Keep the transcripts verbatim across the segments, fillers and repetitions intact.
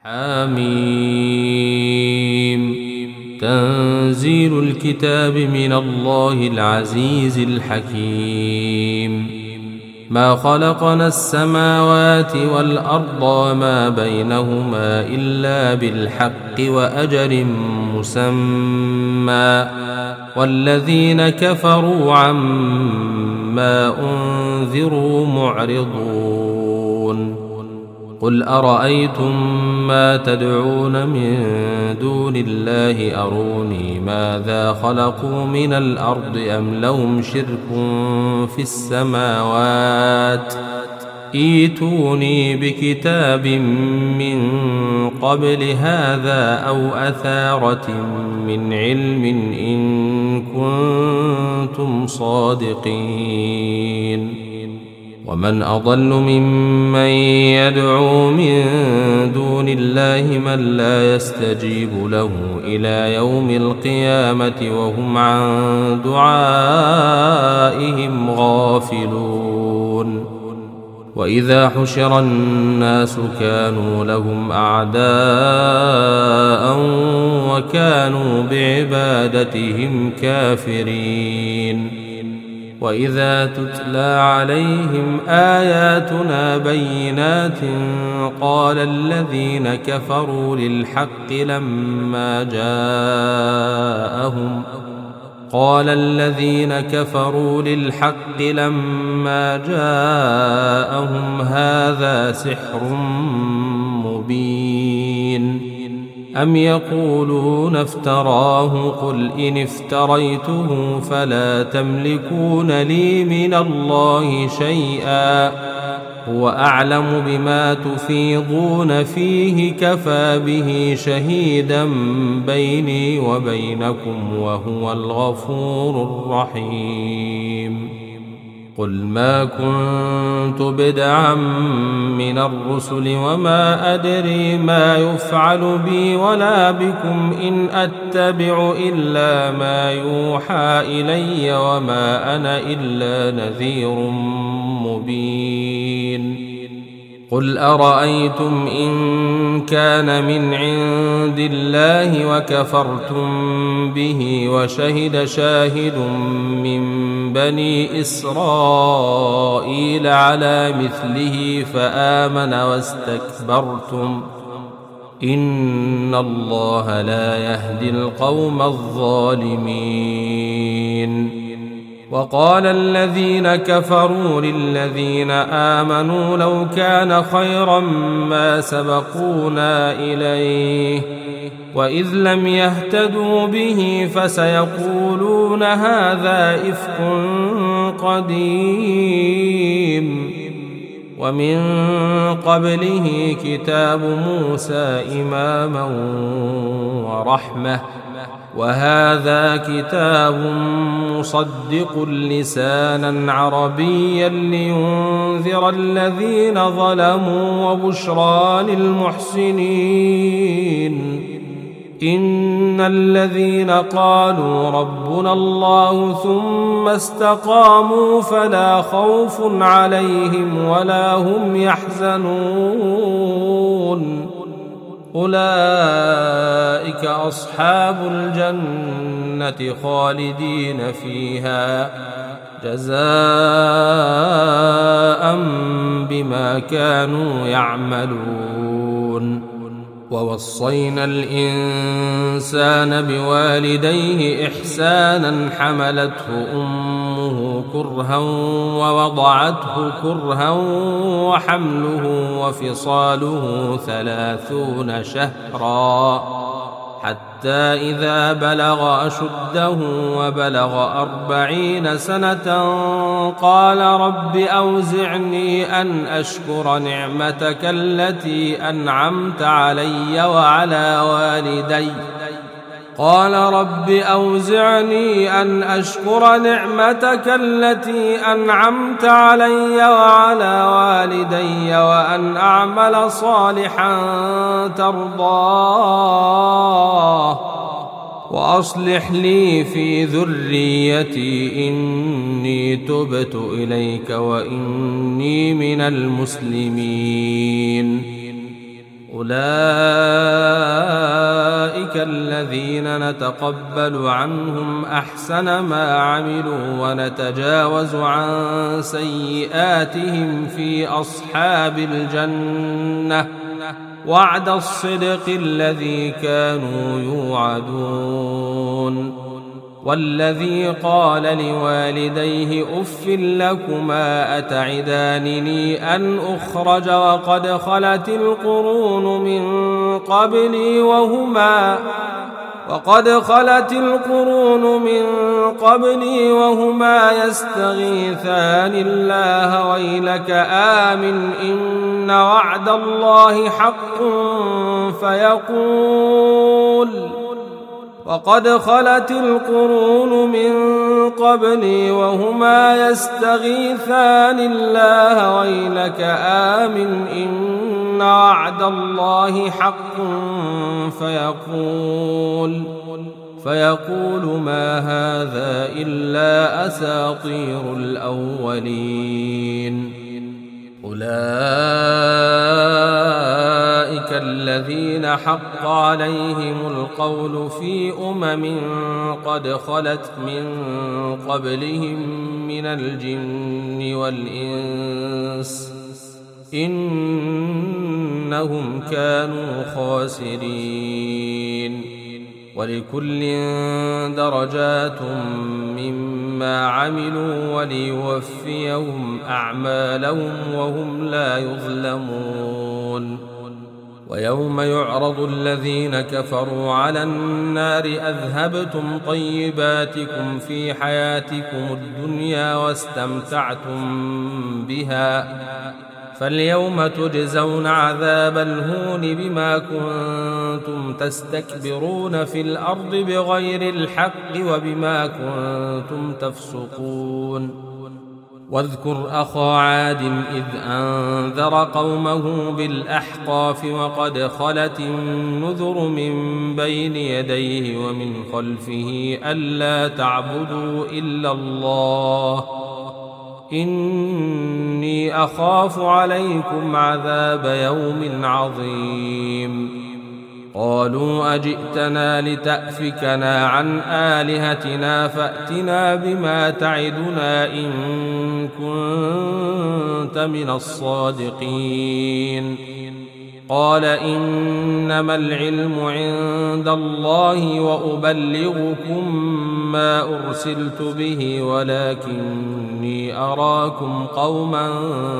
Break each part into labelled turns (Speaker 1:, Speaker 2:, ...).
Speaker 1: حميم. تنزيل الكتاب من الله العزيز الحكيم. ما خلقنا السماوات والأرض وما بينهما إلا بالحق وأجل مسمى، والذين كفروا عما أنذروا معرضون. قل أرأيتم ما تدعون من دون الله أروني ماذا خلقوا من الأرض أم لهم شرك في السماوات ائتوني بكتاب من قبل هذا أو أثارة من علم إن كنتم صادقين. ومن أضل ممن يدعو من دون الله من لا يستجيب له إلى يوم القيامة وهم عن دعائهم غافلون. وإذا حشر الناس كانوا لهم أعداء وكانوا بعبادتهم كافرين. وإذا تتلى عليهم آياتنا بينات قال الذين كفروا للحق لما جاءهم قال الذين كفروا للحق لما جاءهم هذا سحر مبين. أم يقولون افتراه قل إن افتريته فلا تملكون لي من الله شيئا هو أعلم بما تفيضون فيه كفى به شهيدا بيني وبينكم وهو الغفور الرحيم. قل ما كنت بدعا من الرسل وما أدري ما يفعل بي ولا بكم إن أتبع إلا ما يوحى إلي وما أنا إلا نذير مبين. قل أرأيتم إن كان من عند الله وكفرتم به وشهد شاهد من بني إسرائيل على مثله فآمن واستكبرتم إن الله لا يهدي القوم الظالمين. وقال الذين كفروا للذين آمنوا لو كان خيرا ما سبقونا إليه وإذ لم يهتدوا به فسيقولون هذا إفك قديم. ومن قبله كتاب موسى إماما ورحمة وهذا كتاب مصدق لسانا عربيا لينذر الذين ظلموا وبشرى للمحسنين. إن الذين قالوا ربنا الله ثم استقاموا فلا خوف عليهم ولا هم يحزنون أولئك أصحاب الجنة خالدين فيها جزاء بما كانوا يعملون. ووصينا الإنسان بوالديه إحسانا حملته أمه كرها ووضعته كرها وحمله وفصاله ثلاثون شهرا حتى إذا بلغ أشده وبلغ أربعين سنة قال رب أوزعني أن أشكر نعمتك التي أنعمت علي وعلى والدي قال رب أوزعني أن أشكر نعمتك التي أنعمت علي وعلى والدي وأن أعمل صالحا ترضاه وأصلح لي في ذريتي إني تبت إليك وإني من المسلمين. أولئك أولئك الذين نتقبل عنهم أحسن ما عملوا ونتجاوز عن سيئاتهم في أصحاب الجنة وعد الصدق الذي كانوا يوعدون. والذي قال لوالديه أف لكما أتعدانني أن أخرج وقد خلت القرون من قبلي وهما وقد خلت القرون من قبلي وهما يستغيثان الله ويلك آمن إن وعد الله حق فيقول وقد خلت القرون من قبلي وهما يستغيثان الله ويلك آمن إن وعد الله حق فيقول فيقول ما هذا إلا أساطير الأولين. أولئك الذين حق عليهم القول في أمم قد خلت من قبلهم من الجن والإنس إنهم كانوا خاسرين. ولكل درجات مما عملوا وليوفيهم أعمالهم وهم لا يظلمون. ويوم يعرض الذين كفروا على النار أذهبتم طيباتكم في حياتكم الدنيا واستمتعتم بها فاليوم تجزون عذاب الهون بما كنتم تستكبرون في الأرض بغير الحق وبما كنتم تفسقون. واذكر أخا عاد إذ أنذر قومه بالأحقاف وقد خلت النذر من بين يديه ومن خلفه ألا تعبدوا إلا الله إني أخاف عليكم عذاب يوم عظيم. قالوا أجئتنا لتأفكنا عن آلهتنا فأتنا بما تعدنا إن كنت من الصادقين. قال إنما العلم عند الله وأبلغكم ما أرسلت به ولكني أراكم قوما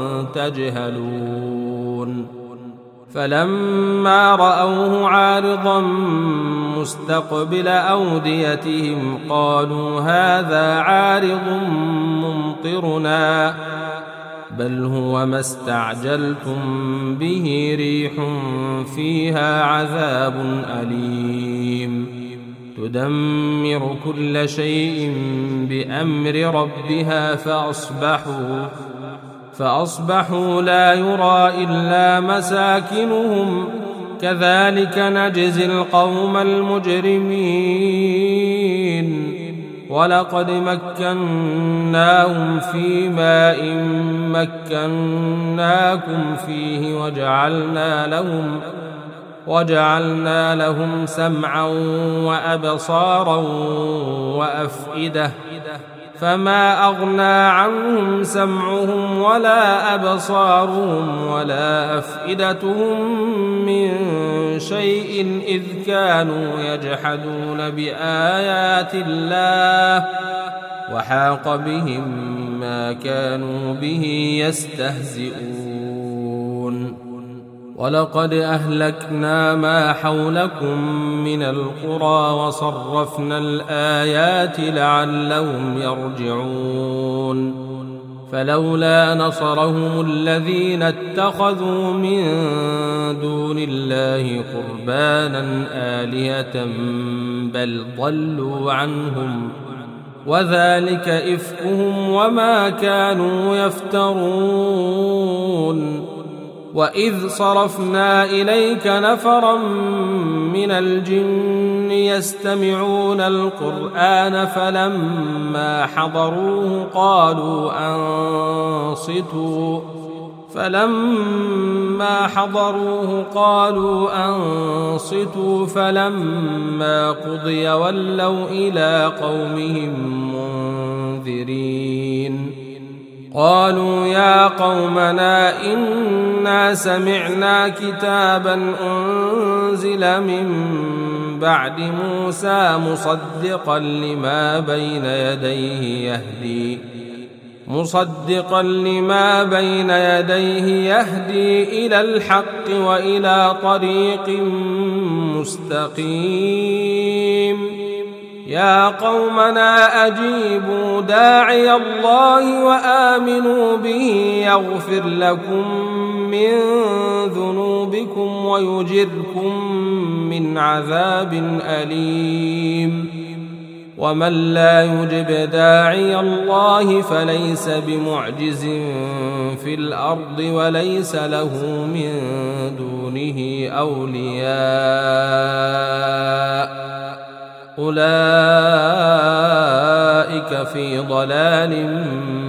Speaker 1: تجهلون. فلما رأوه عارضا مستقبل أوديتهم قالوا هذا عارض ممطرنا بل هو ما استعجلتم به ريح فيها عذاب أليم تدمر كل شيء بأمر ربها فأصبحوا فأصبحوا لا يرى إلا مساكنهم كذلك نجزي القوم المجرمين. ولقد مكناهم في ماء مكناكم فيه وجعلنا لهم وجعلنا لهم سمعا وأبصارا وأفئدة فما أغنى عنهم سمعهم ولا أبصارهم ولا أفئدتهم من شيء إذ كانوا يجحدون بآيات الله وحاق بهم ما كانوا به يستهزئون. ولقد أهلكنا ما حولكم من القرى وصرفنا الآيات لعلهم يرجعون. فلولا نصرهم الذين اتخذوا من دون الله قربانا آلهة بل ضلوا عنهم وذلك إفكهم وما كانوا يفترون. وإذ صرفنا إليك نفرا من الجن يستمعون القرآن فلما حضروه قالوا أنصتوا فلما حضروه قالوا أنصتوا فلما قضي ولوا إلى قومهم منذرين قالوا يا قومنا إنا سمعنا كتابا أنزل من بعد موسى مصدقا لما بين يديه يهدي مصدقا لما بين يديه يهدي إلى الحق وإلى طريق مستقيم يا قومنا أجيبوا داعي الله وآمنوا به يغفر لكم من ذنوبكم ويجركم من عذاب أليم ومن لا يجب داعي الله فليس بمعجز في الأرض وليس له من دونه أولياء أولئك في ضلال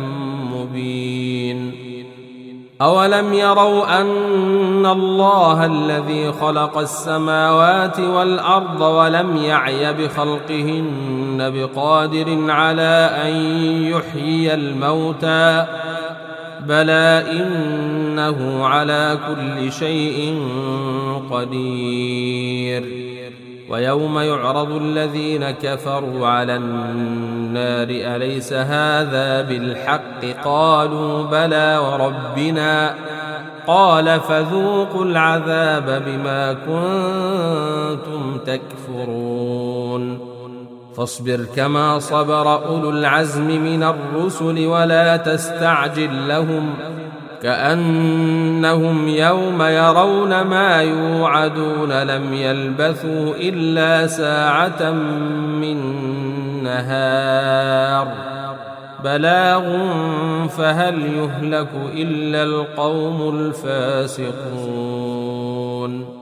Speaker 1: مبين أولم يروا أن الله الذي خلق السماوات والأرض ولم يعي بخلقهن بقادر على أن يحيي الموتى بلى إنه على كل شيء قدير ويوم يعرض الذين كفروا على النار أليس هذا بالحق قالوا بلى وربنا قال فذوقوا العذاب بما كنتم تكفرون فاصبر كما صبر أولو العزم من الرسل ولا تستعجل لهم كأنهم يوم يرون ما يوعدون لم يلبثوا إلا ساعة من نهار بلاغ فهل يهلك إلا القوم الفاسقون